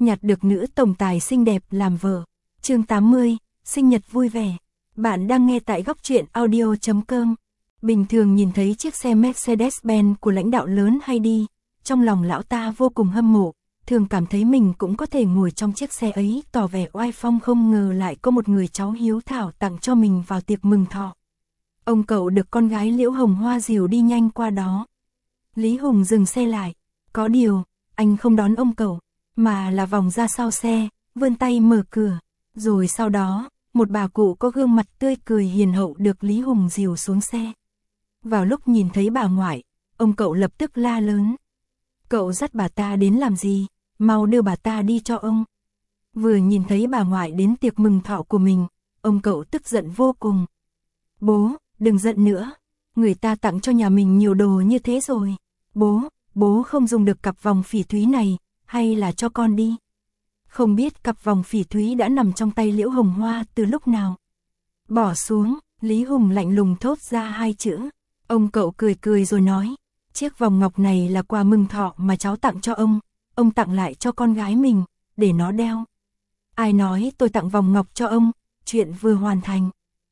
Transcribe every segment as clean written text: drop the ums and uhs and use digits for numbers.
nhặt được nữ tổng tài xinh đẹp làm vợ. Chương 80, sinh nhật vui vẻ. Bạn đang nghe tại góc truyện audio.com. Bình thường nhìn thấy chiếc xe Mercedes-Benz của lãnh đạo lớn hay đi, trong lòng lão ta vô cùng hâm mộ, thường cảm thấy mình cũng có thể ngồi trong chiếc xe ấy, tỏ vẻ oai phong. Không ngờ lại có một người cháu hiếu thảo tặng cho mình vào tiệc mừng thọ. Ông cậu được con gái Liễu Hồng Hoa dìu đi nhanh qua đó. Lý Hùng dừng xe lại, có điều, anh không đón ông cậu, mà là vòng ra sau xe, vươn tay mở cửa, rồi sau đó, một bà cụ có gương mặt tươi cười hiền hậu được Lý Hùng dìu xuống xe. Vào lúc nhìn thấy bà ngoại, ông cậu lập tức la lớn. Cậu dắt bà ta đến làm gì, mau đưa bà ta đi cho ông. Vừa nhìn thấy bà ngoại đến tiệc mừng thọ của mình, ông cậu tức giận vô cùng. Bố, đừng giận nữa, người ta tặng cho nhà mình nhiều đồ như thế rồi. Bố không dùng được cặp vòng phỉ thúy này, hay là cho con đi. Không biết cặp vòng phỉ thúy đã nằm trong tay Liễu Hồng Hoa từ lúc nào. Bỏ xuống, Lý Hùng lạnh lùng thốt ra hai chữ. Ông cậu cười cười rồi nói, chiếc vòng ngọc này là quà mừng thọ mà cháu tặng cho ông tặng lại cho con gái mình, để nó đeo. Ai nói tôi tặng vòng ngọc cho ông, chuyện vừa hoàn thành.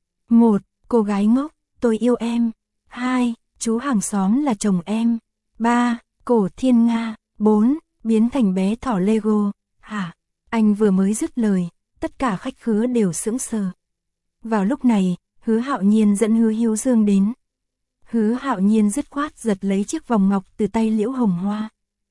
1. Cô gái ngốc, tôi yêu em. 2. Chú hàng xóm là chồng em. 3. Cổ thiên nga. 4. Biến thành bé thỏ Lego. Hả? Anh vừa mới dứt lời, tất cả khách khứa đều sững sờ. Vào lúc này, Hứa Hạo Nhiên dẫn Hứa Hiếu Dương đến. Hứa Hạo Nhiên dứt khoát giật lấy chiếc vòng ngọc từ tay Liễu Hồng Hoa.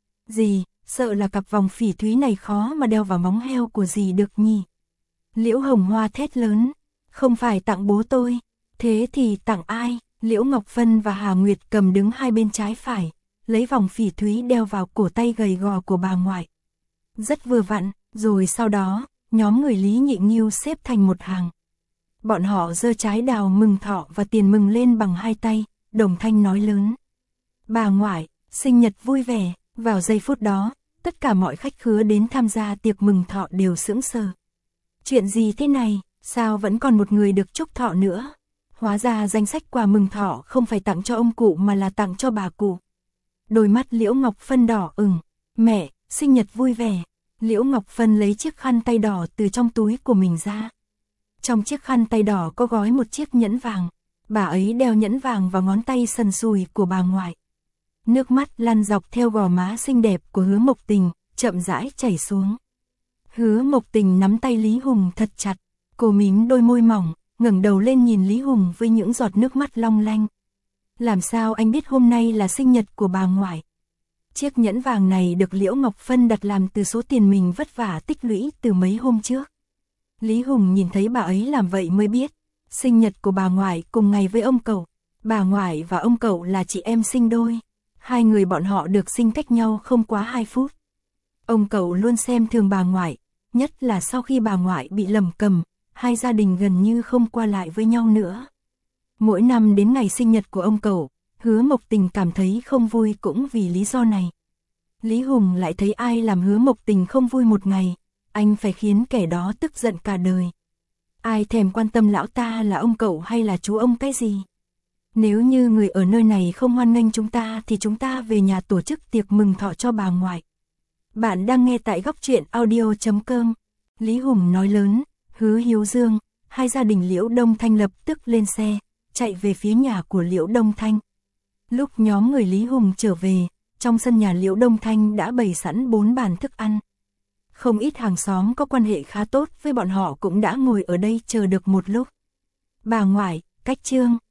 Dì, sợ là cặp vòng phỉ thúy này khó mà đeo vào móng heo của dì được nhỉ? Liễu Hồng Hoa thét lớn, không phải tặng bố tôi, thế thì tặng ai? Liễu Ngọc Phân và Hà Nguyệt cầm đứng hai bên trái phải, lấy vòng phỉ thúy đeo vào cổ tay gầy gò của bà ngoại. Rất vừa vặn, rồi sau đó, nhóm người Lý Nhị Nghiêu xếp thành một hàng. Bọn họ giơ trái đào mừng thọ và tiền mừng lên bằng hai tay, đồng thanh nói lớn. Bà ngoại, sinh nhật vui vẻ. Vào giây phút đó, tất cả mọi khách khứa đến tham gia tiệc mừng thọ đều sững sờ. Chuyện gì thế này, sao vẫn còn một người được chúc thọ nữa? Hóa ra danh sách quà mừng thọ không phải tặng cho ông cụ mà là tặng cho bà cụ. Đôi mắt Liễu Ngọc Phân đỏ ửng. Mẹ, sinh nhật vui vẻ. Liễu Ngọc Phân lấy chiếc khăn tay đỏ từ trong túi của mình ra. Trong chiếc khăn tay đỏ có gói một chiếc nhẫn vàng. Bà ấy đeo nhẫn vàng vào ngón tay sần sùi của bà ngoại. Nước mắt lăn dọc theo gò má xinh đẹp của Hứa Mộc Tình, chậm rãi chảy xuống. Hứa Mộc Tình nắm tay Lý Hùng thật chặt, cô mím đôi môi mỏng, ngẩng đầu lên nhìn Lý Hùng với những giọt nước mắt long lanh. Làm sao anh biết hôm nay là sinh nhật của bà ngoại? Chiếc nhẫn vàng này được Liễu Ngọc Phân đặt làm từ số tiền mình vất vả tích lũy từ mấy hôm trước. Lý Hùng nhìn thấy bà ấy làm vậy mới biết, sinh nhật của bà ngoại cùng ngày với ông cậu. Bà ngoại và ông cậu là chị em sinh đôi. Hai người bọn họ được sinh cách nhau không quá 2 phút. Ông cậu luôn xem thường bà ngoại, nhất là sau khi bà ngoại bị lầm cầm, hai gia đình gần như không qua lại với nhau nữa. Mỗi năm đến ngày sinh nhật của ông cậu, Hứa Mộc Tình cảm thấy không vui cũng vì lý do này. Lý Hùng lại thấy ai làm Hứa Mộc Tình không vui một ngày, anh phải khiến kẻ đó tức giận cả đời. Ai thèm quan tâm lão ta là ông cậu hay là chú ông cái gì? Nếu như người ở nơi này không hoan nghênh chúng ta thì chúng ta về nhà tổ chức tiệc mừng thọ cho bà ngoại. Bạn đang nghe tại góc truyện audio.com. Lý Hùng nói lớn, Hứa Hiếu Dương, hai gia đình Liễu Đông Thanh lập tức lên xe, chạy về phía nhà của Liễu Đông Thanh. Lúc nhóm người Lý Hùng trở về, trong sân nhà Liễu Đông Thanh đã bày sẵn 4 bàn thức ăn. Không ít hàng xóm có quan hệ khá tốt với bọn họ cũng đã ngồi ở đây chờ được một lúc. Bà ngoại, cách Trương,